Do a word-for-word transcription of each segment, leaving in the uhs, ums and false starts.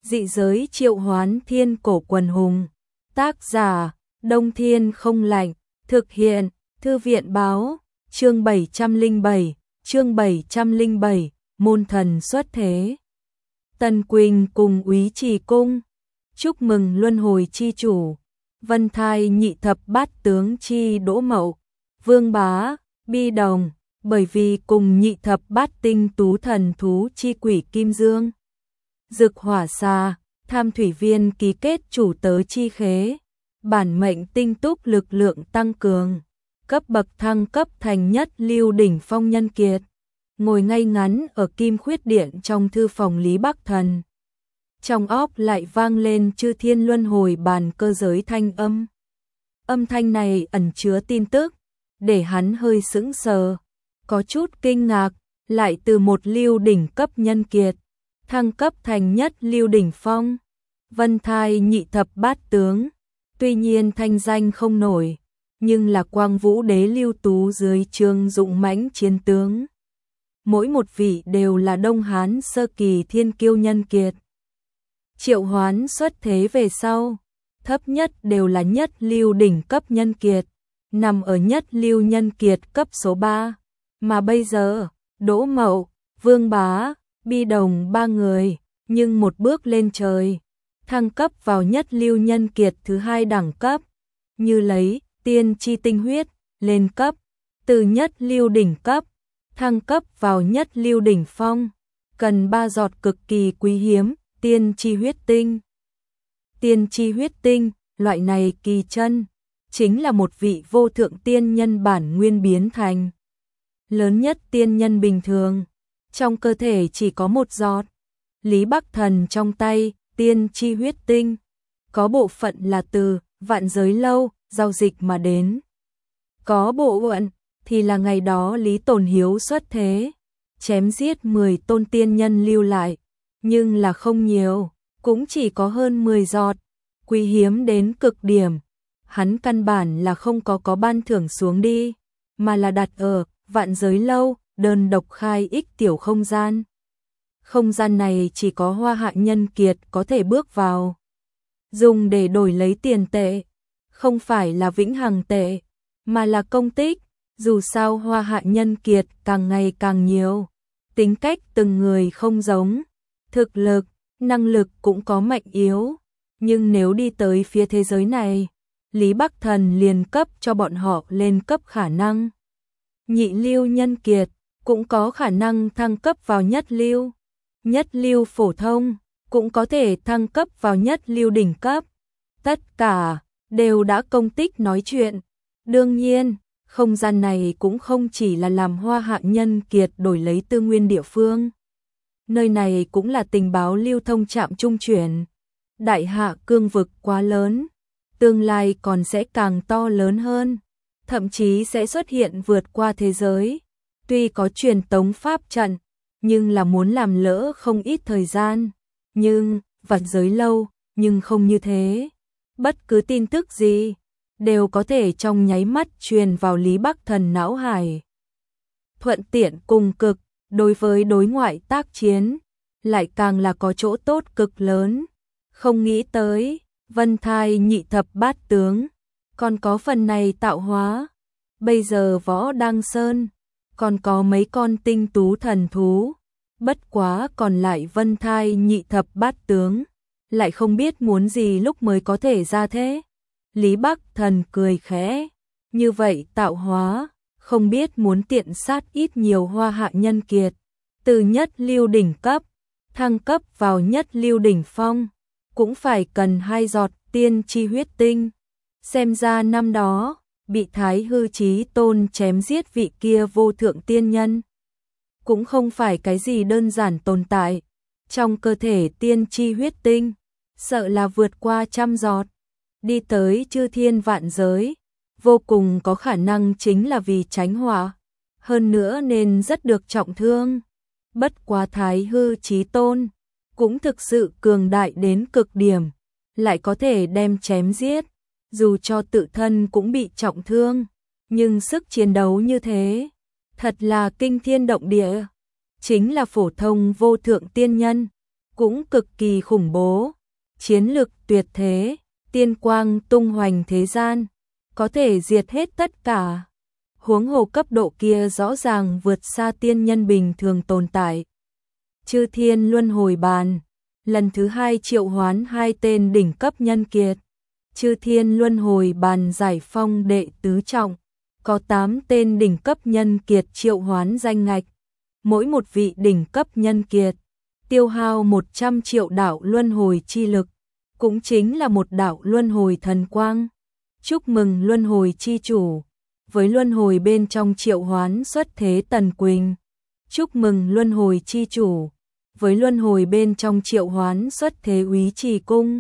Dị giới triệu hoán thiên cổ quần hùng. Tác giả, Đông Thiên không lạnh. Thực hiện, Thư viện báo. Chương bảy trăm lẻ bảy, chương bảy trăm lẻ bảy, môn thần xuất thế. Tần Quỳnh cùng Úy Trì Cung. Chúc mừng luân hồi chi chủ. Vân Thai nhị thập bát tướng chi Đỗ Mậu. Vương Bá, Bi Đồng, bởi vì cùng nhị thập bát tinh tú thần thú chi quỷ Kim Dương. Dực Hỏa Xà, Tham Thủy Viên ký kết chủ tớ chi khế. Bản mệnh tinh túc lực lượng tăng cường. Cấp bậc thăng cấp thành nhất lưu đỉnh phong nhân kiệt. Ngồi ngay ngắn ở Kim Khuyết Điện trong thư phòng Lý Bắc Thần. Trong óc lại vang lên chư thiên luân hồi bàn cơ giới thanh âm. Âm thanh này ẩn chứa tin tức, để hắn hơi sững sờ, có chút kinh ngạc, lại từ một lưu đỉnh cấp nhân kiệt, thăng cấp thành nhất lưu đỉnh phong. Vân Thai nhị thập bát tướng, tuy nhiên thanh danh không nổi, nhưng là Quang Vũ Đế lưu tú dưới trương dụng mãnh chiến tướng. Mỗi một vị đều là Đông Hán sơ kỳ thiên kiêu nhân kiệt. Triệu hoán xuất thế về sau, thấp nhất đều là nhất lưu đỉnh cấp nhân kiệt, nằm ở nhất lưu nhân kiệt cấp số ba, mà bây giờ, Đỗ Mậu, Vương Bá, Bi Đồng ba người, nhưng một bước lên trời, thăng cấp vào nhất lưu nhân kiệt thứ hai đẳng cấp, như lấy tiên chi tinh huyết lên cấp, từ nhất lưu đỉnh cấp thăng cấp vào nhất lưu đỉnh phong, cần ba giọt cực kỳ quý hiếm, tiên chi huyết tinh. Tiên chi huyết tinh, loại này kỳ chân, chính là một vị vô thượng tiên nhân bản nguyên biến thành. Lớn nhất tiên nhân bình thường, trong cơ thể chỉ có một giọt. Lý Bắc Thần trong tay, tiên chi huyết tinh, có bộ phận là từ vạn giới lâu, giao dịch mà đến. Có bộ phận thì là ngày đó Lý Tồn Hiếu xuất thế, chém giết mười tôn tiên nhân lưu lại, nhưng là không nhiều, cũng chỉ có hơn mười giọt, quý hiếm đến cực điểm. Hắn căn bản là không có có ban thưởng xuống đi, mà là đặt ở vạn giới lâu, đơn độc khai ích tiểu không gian. Không gian này chỉ có Hoa Hạ nhân kiệt có thể bước vào, dùng để đổi lấy tiền tệ, không phải là vĩnh hằng tệ, mà là công tích. Dù sao Hoa Hạ nhân kiệt càng ngày càng nhiều, tính cách từng người không giống, thực lực, năng lực cũng có mạnh yếu, nhưng nếu đi tới phía thế giới này, Lý Bắc Thần liền cấp cho bọn họ lên cấp khả năng. Nhị lưu nhân kiệt cũng có khả năng thăng cấp vào nhất lưu, nhất lưu phổ thông cũng có thể thăng cấp vào nhất lưu đỉnh cấp. Tất cả đều đã công tích nói chuyện. Đương nhiên, không gian này cũng không chỉ là làm Hoa Hạ nhân kiệt đổi lấy tư nguyên địa phương. Nơi này cũng là tình báo lưu thông trạm trung chuyển. Đại hạ cương vực quá lớn, tương lai còn sẽ càng to lớn hơn, thậm chí sẽ xuất hiện vượt qua thế giới. Tuy có truyền tống pháp trận, nhưng là muốn làm lỡ không ít thời gian. Nhưng, vạn giới lâu, nhưng không như thế. Bất cứ tin tức gì đều có thể trong nháy mắt truyền vào Lý Bắc Thần não hải. Thuận tiện cùng cực, đối với đối ngoại tác chiến, lại càng là có chỗ tốt cực lớn. Không nghĩ tới, Vân Thai nhị thập bát tướng, còn có phần này tạo hóa. Bây giờ Võ Đăng Sơn, còn có mấy con tinh tú thần thú, bất quá còn lại Vân Thai nhị thập bát tướng, lại không biết muốn gì lúc mới có thể ra thế. Lý Bắc Thần cười khẽ, như vậy tạo hóa, không biết muốn tiện sát ít nhiều Hoa Hạ nhân kiệt, từ nhất lưu đỉnh cấp, thăng cấp vào nhất lưu đỉnh phong, cũng phải cần hai giọt tiên chi huyết tinh. Xem ra năm đó, bị Thái Hư Chí Tôn chém giết vị kia vô thượng tiên nhân, cũng không phải cái gì đơn giản tồn tại. Trong cơ thể tiên chi huyết tinh, sợ là vượt qua trăm giọt, đi tới chư thiên vạn giới, vô cùng có khả năng chính là vì tránh họa, hơn nữa nên rất được trọng thương. Bất quá Thái Hư Chí Tôn cũng thực sự cường đại đến cực điểm, lại có thể đem chém giết, dù cho tự thân cũng bị trọng thương, nhưng sức chiến đấu như thế, thật là kinh thiên động địa. Chính là phổ thông vô thượng tiên nhân, cũng cực kỳ khủng bố, chiến lực tuyệt thế, tiên quang tung hoành thế gian, có thể diệt hết tất cả. Huống hồ cấp độ kia rõ ràng vượt xa tiên nhân bình thường tồn tại. Chư Thiên Luân Hồi Bàn, lần thứ hai triệu hoán hai tên đỉnh cấp nhân kiệt. Chư Thiên Luân Hồi Bàn giải phong đệ tứ trọng, có tám tên đỉnh cấp nhân kiệt triệu hoán danh ngạch. Mỗi một vị đỉnh cấp nhân kiệt tiêu hao một trăm triệu đạo luân hồi chi lực, cũng chính là một đạo luân hồi thần quang. Chúc mừng luân hồi chi chủ, với luân hồi bên trong triệu hoán xuất thế Tần Quỳnh. Chúc mừng luân hồi chi chủ, với luân hồi bên trong triệu hoán xuất thế Úy Trì Cung.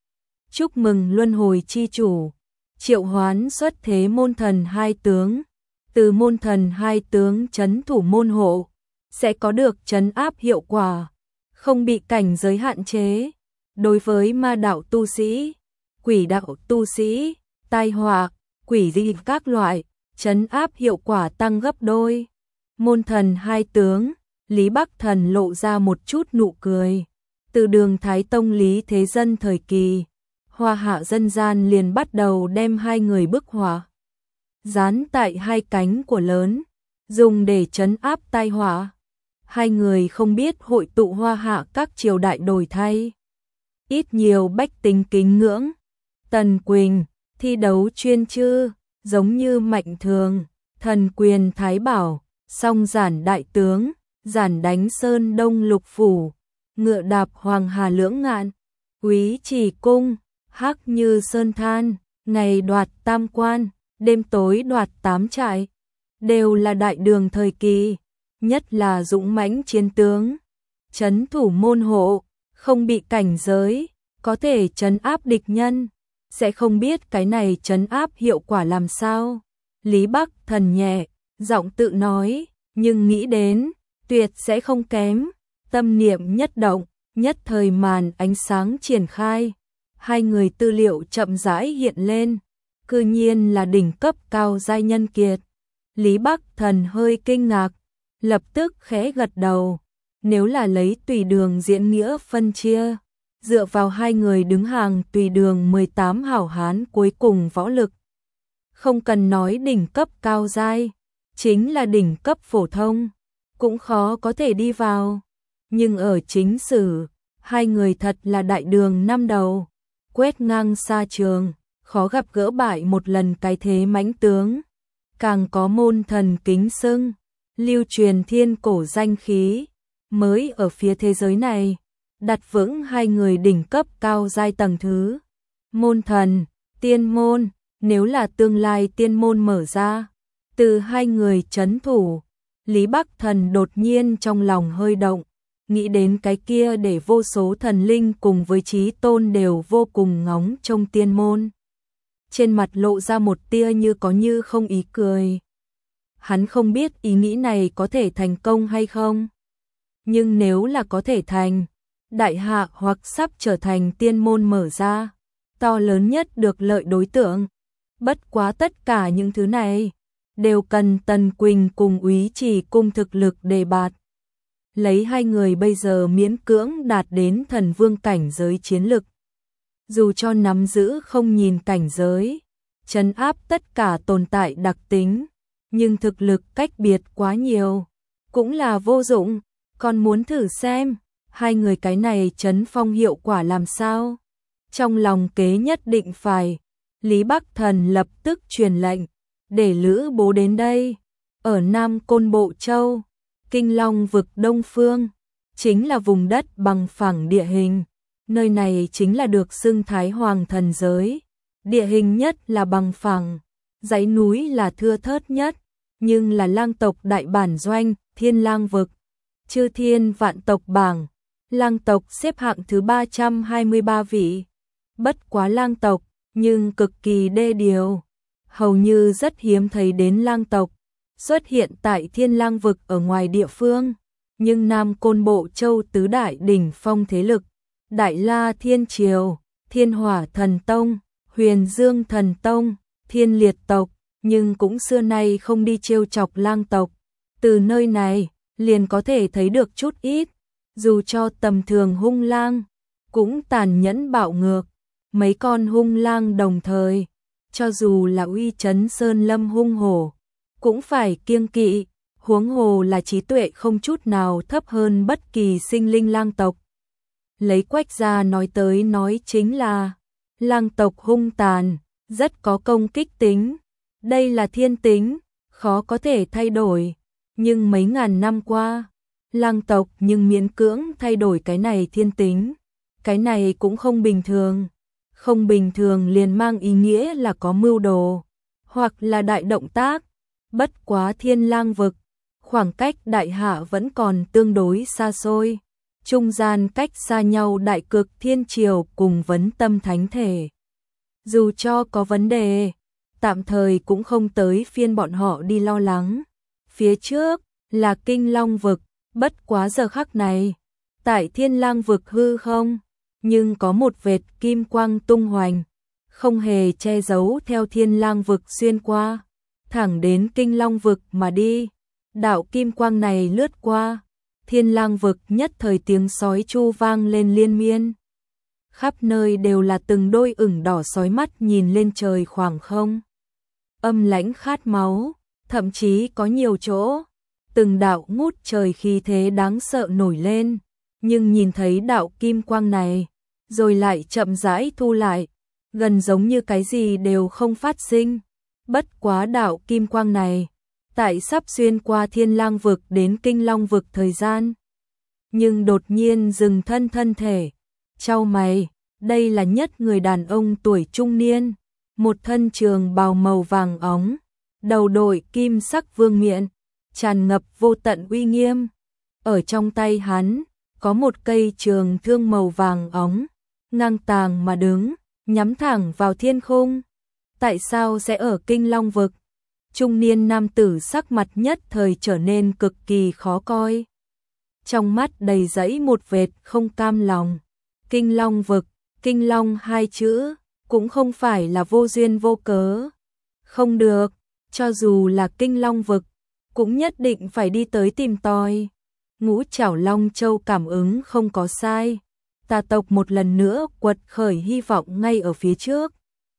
Chúc mừng luân hồi chi chủ, triệu hoán xuất thế môn thần hai tướng. Từ môn thần hai tướng trấn thủ môn hộ, sẽ có được trấn áp hiệu quả, không bị cảnh giới hạn chế. Đối với ma đạo tu sĩ, quỷ đạo tu sĩ, tai họa, quỷ dị các loại, trấn áp hiệu quả tăng gấp đôi. Môn thần hai tướng, Lý Bắc Thần lộ ra một chút nụ cười. Từ đường Thái Tông Lý Thế Dân thời kỳ, Hoa Hạ dân gian liền bắt đầu đem hai người bức họa dán tại hai cánh của lớn, dùng để trấn áp tai họa. Hai người không biết hội tụ Hoa Hạ các triều đại đổi thay, ít nhiều bách tính kính ngưỡng. Tần Quỳnh, thi đấu chuyên chư, giống như Mạnh Thường, Thần Quyền Thái Bảo, Song Giản Đại Tướng, Giản Đánh Sơn Đông Lục Phủ, Ngựa Đạp Hoàng Hà Lưỡng Ngạn, Úy Trì Cung, Hắc Như Sơn Than, ngày đoạt tam quan, đêm tối đoạt tám trại, đều là đại đường thời kỳ, nhất là dũng mãnh chiến tướng, trấn thủ môn hộ, không bị cảnh giới, có thể trấn áp địch nhân, sẽ không biết cái này trấn áp hiệu quả làm sao. Lý Bắc Thần nhẹ, giọng tự nói, nhưng nghĩ đến, tuyệt sẽ không kém, tâm niệm nhất động, nhất thời màn ánh sáng triển khai, hai người tư liệu chậm rãi hiện lên, cư nhiên là đỉnh cấp cao giai nhân kiệt. Lý Bắc Thần hơi kinh ngạc, lập tức khẽ gật đầu, nếu là lấy tùy đường diễn nghĩa phân chia, dựa vào hai người đứng hàng tùy đường mười tám hảo hán cuối cùng võ lực, không cần nói đỉnh cấp cao giai, chính là đỉnh cấp phổ thông, cũng khó có thể đi vào. Nhưng ở chính sử, hai người thật là đại đường năm đầu, quét ngang xa trường, khó gặp gỡ bại một lần cái thế mãnh tướng, càng có môn thần kính xưng, lưu truyền thiên cổ danh khí, mới ở phía thế giới này, đặt vững hai người đỉnh cấp cao giai tầng thứ. Môn thần, tiên môn, nếu là tương lai tiên môn mở ra, từ hai người trấn thủ, Lý Bắc Thần đột nhiên trong lòng hơi động, nghĩ đến cái kia để vô số thần linh cùng với chí tôn đều vô cùng ngóng trông tiên môn. Trên mặt lộ ra một tia như có như không ý cười. Hắn không biết ý nghĩ này có thể thành công hay không. Nhưng nếu là có thể thành, đại hạ hoặc sắp trở thành tiên môn mở ra, to lớn nhất được lợi đối tượng. Bất quá tất cả những thứ này, đều cần Tần Quỳnh cùng Úy Trì Cung thực lực đề bạt. Lấy hai người bây giờ miễn cưỡng đạt đến thần vương cảnh giới chiến lực. Dù cho nắm giữ không nhìn cảnh giới, trấn áp tất cả tồn tại đặc tính, nhưng thực lực cách biệt quá nhiều, cũng là vô dụng, còn muốn thử xem, hai người cái này trấn phong hiệu quả làm sao. Trong lòng kế nhất định phải, Lý Bắc Thần lập tức truyền lệnh, để Lữ Bố đến đây, ở Nam Côn Bộ Châu, Kinh Long vực Đông Phương, chính là vùng đất bằng phẳng địa hình, nơi này chính là được xưng Thái Hoàng thần giới, địa hình nhất là bằng phẳng, dãy núi là thưa thớt nhất, nhưng là lang tộc đại bản doanh, Thiên Lang vực, chư thiên vạn tộc bảng, lang tộc xếp hạng thứ ba trăm hai mươi ba vị, bất quá lang tộc, nhưng cực kỳ đê điều, hầu như rất hiếm thấy đến lang tộc, xuất hiện tại Thiên Lang vực ở ngoài địa phương, nhưng Nam Côn Bộ Châu tứ đại đỉnh phong thế lực, Đại La Thiên Triều, Thiên Hỏa Thần Tông, Huyền Dương Thần Tông, Thiên Liệt tộc, nhưng cũng xưa nay không đi trêu chọc lang tộc. Từ nơi này, liền có thể thấy được chút ít, Dù cho tầm thường hung lang, cũng tàn nhẫn bạo ngược, mấy con hung lang đồng thời, cho dù là uy chấn sơn lâm hung hổ, cũng phải kiêng kỵ, huống hồ là trí tuệ không chút nào thấp hơn bất kỳ sinh linh lang tộc. Lấy Quách gia nói tới nói chính là, lang tộc hung tàn, rất có công kích tính, đây là thiên tính, khó có thể thay đổi, nhưng mấy ngàn năm qua, lang tộc nhưng miễn cưỡng thay đổi cái này thiên tính, cái này cũng không bình thường. Không bình thường liền mang ý nghĩa là có mưu đồ, hoặc là đại động tác, bất quá thiên lang vực, khoảng cách đại hạ vẫn còn tương đối xa xôi, trung gian cách xa nhau đại cực thiên triều cùng vấn tâm thánh thể. Dù cho có vấn đề, tạm thời cũng không tới phiên bọn họ đi lo lắng. Phía trước là Kinh Long vực, bất quá giờ khắc này, tại thiên lang vực hư không, nhưng có một vệt kim quang tung hoành, không hề che giấu theo thiên lang vực xuyên qua, thẳng đến Kinh Long vực mà đi. Đạo kim quang này lướt qua, thiên lang vực nhất thời tiếng sói chu vang lên liên miên. Khắp nơi đều là từng đôi ửng đỏ sói mắt nhìn lên trời khoảng không. Âm lãnh khát máu, thậm chí có nhiều chỗ, từng đạo ngút trời khí thế đáng sợ nổi lên, nhưng nhìn thấy đạo kim quang này, rồi lại chậm rãi thu lại, gần giống như cái gì đều không phát sinh. Bất quá đạo kim quang này, tại sắp xuyên qua thiên lang vực đến Kinh Long vực thời gian, nhưng đột nhiên dừng thân thân thể, chau mày, đây là nhất người đàn ông tuổi trung niên, một thân trường bào màu vàng óng, đầu đội kim sắc vương miện, tràn ngập vô tận uy nghiêm. Ở trong tay hắn, có một cây trường thương màu vàng óng, ngang tàng mà đứng, nhắm thẳng vào thiên khung. Tại sao sẽ ở Kinh Long vực? Trung niên nam tử sắc mặt nhất thời trở nên cực kỳ khó coi. Trong mắt đầy dẫy một vệt không cam lòng. Kinh Long vực, Kinh Long hai chữ, cũng không phải là vô duyên vô cớ. Không được, cho dù là Kinh Long vực, cũng nhất định phải đi tới tìm tòi. Ngũ Trảo Long Châu cảm ứng không có sai. Tà tộc một lần nữa quật khởi hy vọng ngay ở phía trước.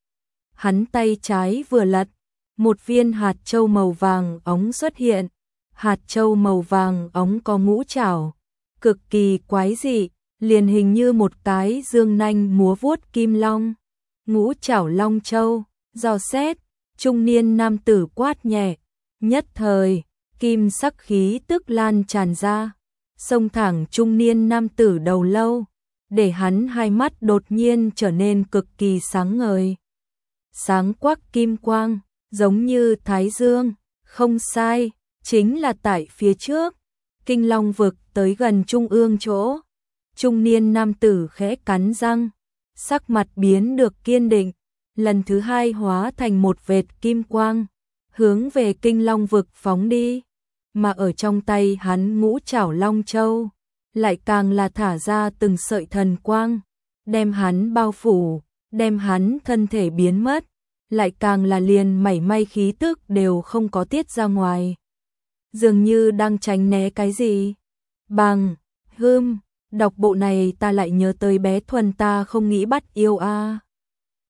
Hắn tay trái vừa lật, một viên hạt châu màu vàng óng xuất hiện. Hạt châu màu vàng óng có ngũ trảo, cực kỳ quái dị, liền hình như một cái dương nanh múa vuốt kim long. Ngũ Trảo Long Châu, dò xét, trung niên nam tử quát nhẹ, nhất thời, kim sắc khí tức lan tràn ra, xông thẳng trung niên nam tử đầu lâu, để hắn hai mắt đột nhiên trở nên cực kỳ sáng ngời. Sáng quắc kim quang, giống như thái dương, không sai, chính là tại phía trước, Kinh Long vực tới gần trung ương chỗ. Trung niên nam tử khẽ cắn răng, sắc mặt biến được kiên định, lần thứ hai hóa thành một vệt kim quang, hướng về Kinh Long vực phóng đi, mà ở trong tay hắn Ngũ Trảo Long Châu, lại càng là thả ra từng sợi thần quang, đem hắn bao phủ, đem hắn thân thể biến mất, lại càng là liền mảy may khí tức đều không có tiết ra ngoài. Dường như đang tránh né cái gì. Bằng, hưm, đọc bộ này ta lại nhớ tới bé Thuần ta không nghĩ bắt yêu a.